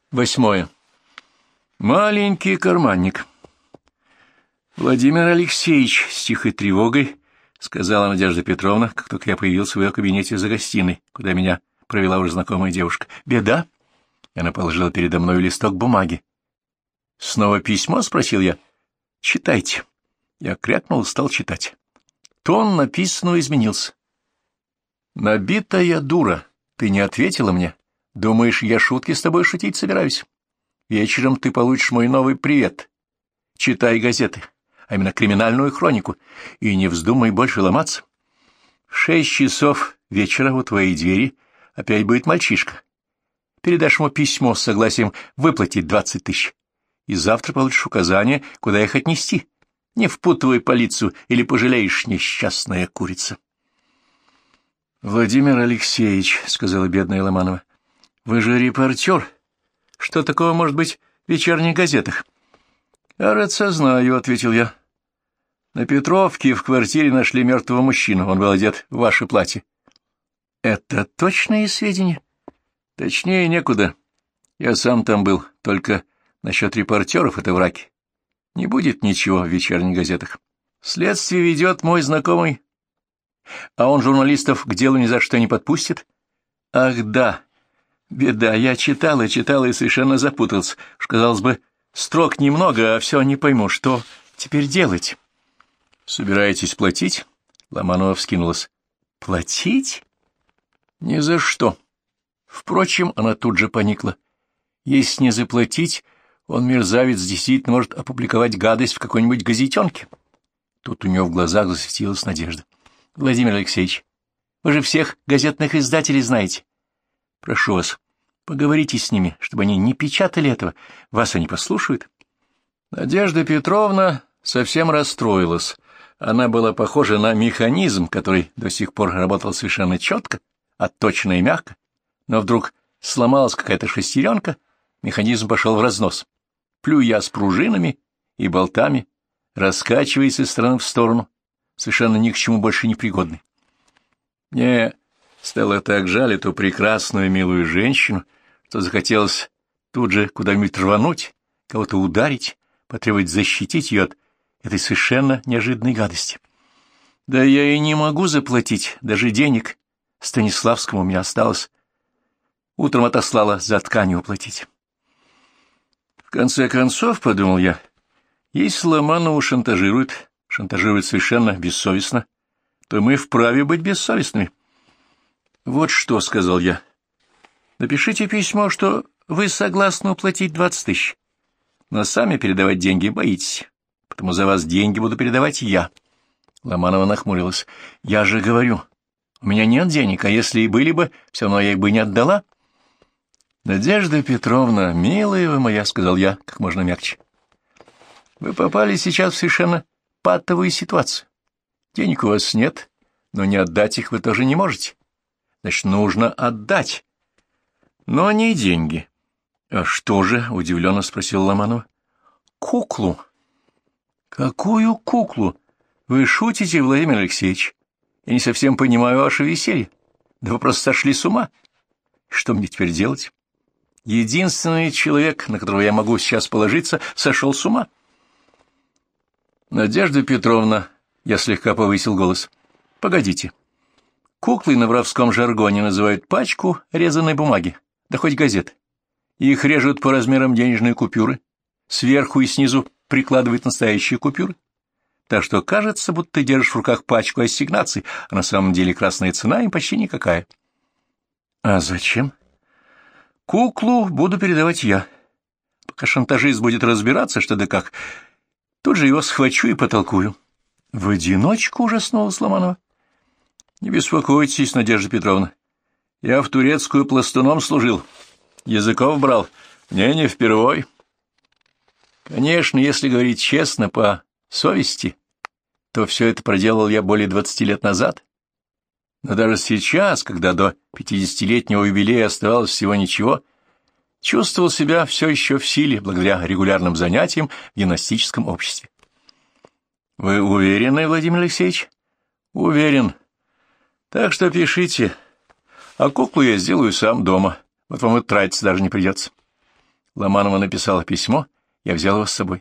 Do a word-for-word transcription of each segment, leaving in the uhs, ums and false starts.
Восьмое. Маленький карманник. Владимир Алексеевич с тихой тревогой сказала Надежда Петровна, как только я появился в ее кабинете за гостиной, куда меня провела уже знакомая девушка. Беда? И она положила передо мной листок бумаги. Снова письмо? Спросил я. Читайте. Я крякнул и стал читать. Тон написанного изменился. Набитая дура, ты не ответила мне. Думаешь, я шутки с тобой шутить собираюсь? Вечером ты получишь мой новый привет. Читай газеты, а именно криминальную хронику, и не вздумай больше ломаться. В шесть часов вечера у твоей двери опять будет мальчишка. Передашь ему письмо с согласием выплатить двадцать тысяч, и завтра получишь указание, куда их отнести. Не впутывай полицию, или пожалеешь, несчастная курица. — Владимир Алексеевич, — сказала бедная Ломанова, — вы же репортер. Что такого может быть в вечерних газетах? — Кажется, знаю, — ответил я. На Петровке в квартире нашли мертвого мужчину. Он был одет в ваше платье. — Это точные сведения? — Точнее некуда. Я сам там был. Только насчет репортеров это враки. Не будет ничего в вечерних газетах. Следствие ведет мой знакомый, а он журналистов к делу ни за что не подпустит. Ах, да. Беда, я читал и читал и совершенно запутался. Уж, казалось бы, строк немного, а все не пойму, что теперь делать. Собираетесь платить? Ломанова вскинулась. Платить? Ни за что. Впрочем, она тут же поникла. Если не заплатить, он, мерзавец, действительно может опубликовать гадость в какой-нибудь газетенке. Тут у нее в глазах засветилась надежда. Владимир Алексеевич, вы же всех газетных издателей знаете. Прошу вас, поговорите с ними, чтобы они не печатали этого. Вас они послушают. Надежда Петровна совсем расстроилась. Она была похожа на механизм, который до сих пор работал совершенно четко, отточенно и мягко, но вдруг сломалась какая-то шестеренка, механизм пошел в разнос, плюя с пружинами и болтами, раскачиваясь из стороны в сторону, совершенно ни к чему больше не пригодный. Мне стало так жаль эту прекрасную милую женщину, что захотелось тут же куда-нибудь рвануть, кого-то ударить, потребовать защитить ее от этой совершенно неожиданной гадости. Да я и не могу заплатить, даже денег Станиславскому у меня осталось. Утром отослала за тканью уплатить. В конце концов, подумал я, если Ломанову шантажируют, шантажируют совершенно бессовестно, то мы вправе быть бессовестными. Вот что, — сказал я, — напишите письмо, что вы согласны уплатить двадцать тысяч, но сами передавать деньги боитесь, потому за вас деньги буду передавать я. Ломанова нахмурилась. Я же говорю, у меня нет денег, а если и были бы, все равно я их бы не отдала. Надежда Петровна, милая вы моя, — сказал я как можно мягче, — вы попали сейчас в совершенно патовую ситуацию. Денег у вас нет, но не отдать их вы тоже не можете. Значит, нужно отдать. Но не деньги. — А что же? — удивленно спросил Ломанова. — Куклу. — Какую куклу? Вы шутите, Владимир Алексеевич? Я не совсем понимаю ваше веселье. Да вы просто сошли с ума. Что мне теперь делать? Единственный человек, на которого я могу сейчас положиться, сошел с ума. Надежда Петровна, я слегка повысил голос. — Погодите. Куклой на воровском жаргоне называют пачку резаной бумаги, да хоть газет. Их режут по размерам денежной купюры, сверху и снизу прикладывают настоящие купюры. Так что кажется, будто ты держишь в руках пачку ассигнаций, а на самом деле красная цена им почти никакая. — А зачем? — Куклу буду передавать я. Пока шантажист будет разбираться, что да как, тут же его схвачу и потолкую. — В одиночку? — ужаснулась Ломанова. — Не беспокойтесь, Надежда Петровна. Я в турецкую пластуном служил, языков брал. Мне не впервой. Конечно, если говорить честно, по совести, то все это проделал я более двадцати лет назад. Но даже сейчас, когда до пятидесятилетнего юбилея оставалось всего ничего, чувствовал себя все еще в силе благодаря регулярным занятиям в гимнастическом обществе. — Вы уверены, Владимир Алексеевич? — Уверен. Так что пишите. А куклу я сделаю сам дома. Вот вам и тратиться даже не придется. Ломанова написала письмо, я взял его с собой.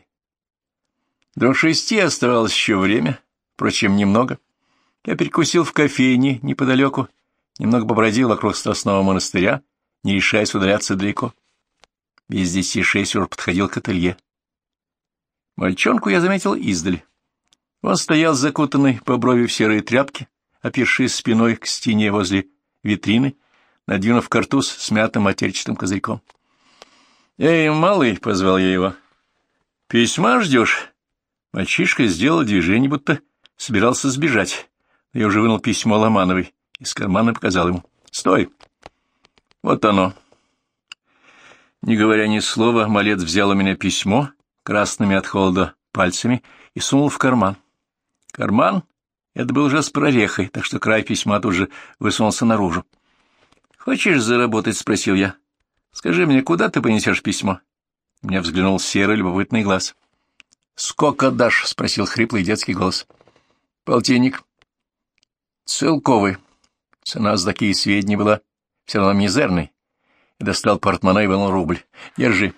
До шести оставалось еще время, впрочем, немного. Я перекусил в кофейне неподалеку, немного побродил вокруг Страстного монастыря, не решаясь удаляться далеко. Без десяти шесть уже подходил к ателье. Мальчонку я заметил издали. Он стоял закутанный по брови в серые тряпки, опершись спиной к стене возле витрины, надвинув картуз с мятым матерчатым козырьком. — Эй, малый, — позвал я его, — письма ждешь? Мальчишка сделал движение, будто собирался сбежать. Я уже вынул письмо Ломановой, из кармана показал ему. — Стой! Вот оно. Не говоря ни слова, малец взял у меня письмо красными от холода пальцами и сунул в карман. Карман — это был уже с прорехой, так что край письма тут же высунулся наружу. — Хочешь заработать? — спросил я. — Скажи мне, куда ты понесешь письмо? Мне взглянул серый любопытный глаз. — Сколько дашь? — спросил хриплый детский голос. — Полтинник. — Целковый. Цена за такие сведения была все равно мизерной. И достал портмоне и вынул рубль. — Держи.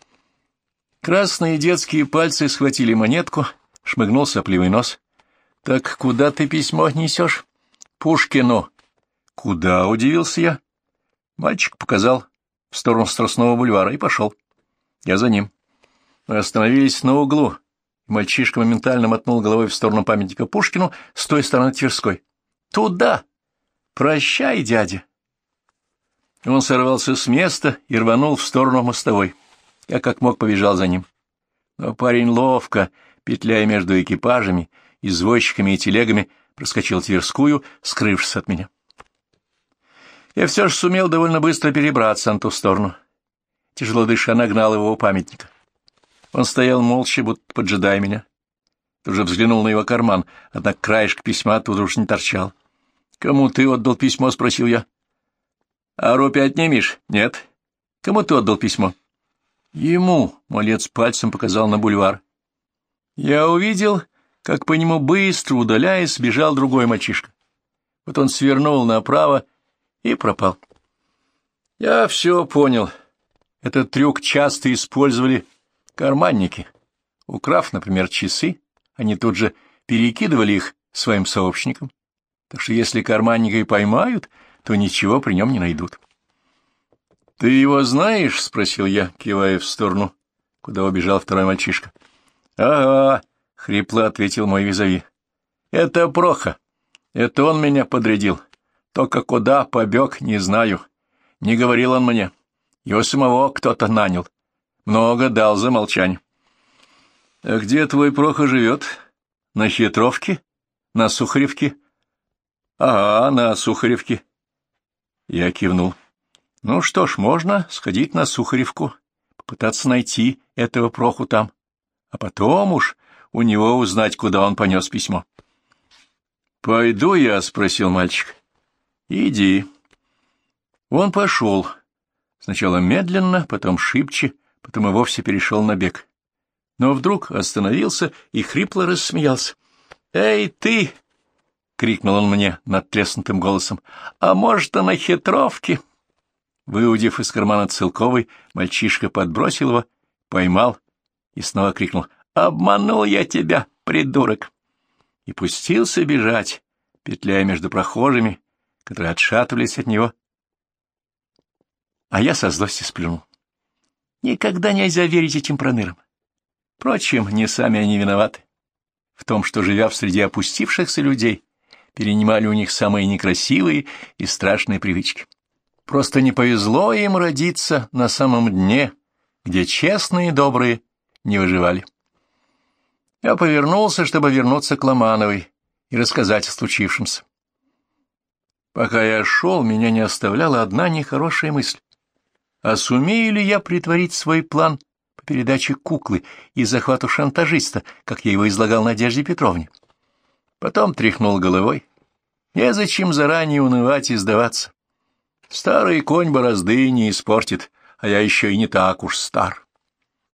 Красные детские пальцы схватили монетку, шмыгнул сопливый нос. — Так куда ты письмо несешь? — Пушкину. — Куда? — удивился я. Мальчик показал в сторону Страстного бульвара и пошел. Я за ним. Мы остановились на углу. Мальчишка моментально мотнул головой в сторону памятника Пушкину с той стороны Тверской. — Туда! Прощай, дядя! Он сорвался с места и рванул в сторону мостовой. Я как мог побежал за ним. Но парень ловко, петляя между экипажами, извозчиками и телегами, проскочил Тверскую, скрывшись от меня. Я все же сумел довольно быстро перебраться на ту сторону. Тяжело дыша, нагнал его у памятника. Он стоял молча, будто поджидая меня. Тут же взглянул на его карман, однако краешек письма тут уж не торчал. — Кому ты отдал письмо? — спросил я. — А рупий отнимешь? — Нет. — Кому ты отдал письмо? — Ему, — малец пальцем показал на бульвар. Я увидел, как по нему быстро, удаляясь, бежал другой мальчишка. Вот он свернул направо и пропал. Я все понял. Этот трюк часто использовали карманники. Украв, например, часы, они тут же перекидывали их своим сообщникам. Так что если карманника и поймают, то ничего при нем не найдут. — Ты его знаешь? — спросил я, кивая в сторону, куда убежал второй мальчишка. — Ага, — хрипло ответил мой визави. — Это Проха. Это он меня подрядил. Только куда побег, не знаю. Не говорил он мне. Его самого кто-то нанял. Много дал за молчание. — А где твой Проха живет? На Хитровке? На Сухаревке? — Ага, на Сухаревке. Я кивнул. — Ну что ж, можно сходить на Сухаревку, попытаться найти этого Проху там, а потом уж у него узнать, куда он понес письмо. — Пойду я? — спросил мальчик. — Иди. Он пошел. Сначала медленно, потом шибче, потом и вовсе перешел на бег. Но вдруг остановился и хрипло рассмеялся. — Эй, ты! — крикнул он мне надтреснутым голосом. — А может, и на Хитровке? Выудив из кармана целковый, мальчишка подбросил его, поймал и снова крикнул: «Обманул я тебя, придурок!» и пустился бежать, петляя между прохожими, которые отшатывались от него. А я со злости сплюнул. Никогда нельзя верить этим пронырам. Впрочем, не сами они виноваты в том, что, живя в среде опустившихся людей, перенимали у них самые некрасивые и страшные привычки. Просто не повезло им родиться на самом дне, где честные и добрые не выживали. Я повернулся, чтобы вернуться к Ломановой и рассказать о случившемся. Пока я шел, меня не оставляла одна нехорошая мысль. А сумею ли я притворить свой план по передаче куклы и захвату шантажиста, как я его излагал Надежде Петровне? Потом тряхнул головой. Незачем заранее унывать и сдаваться. Старый конь борозды не испортит, а я еще и не так уж стар.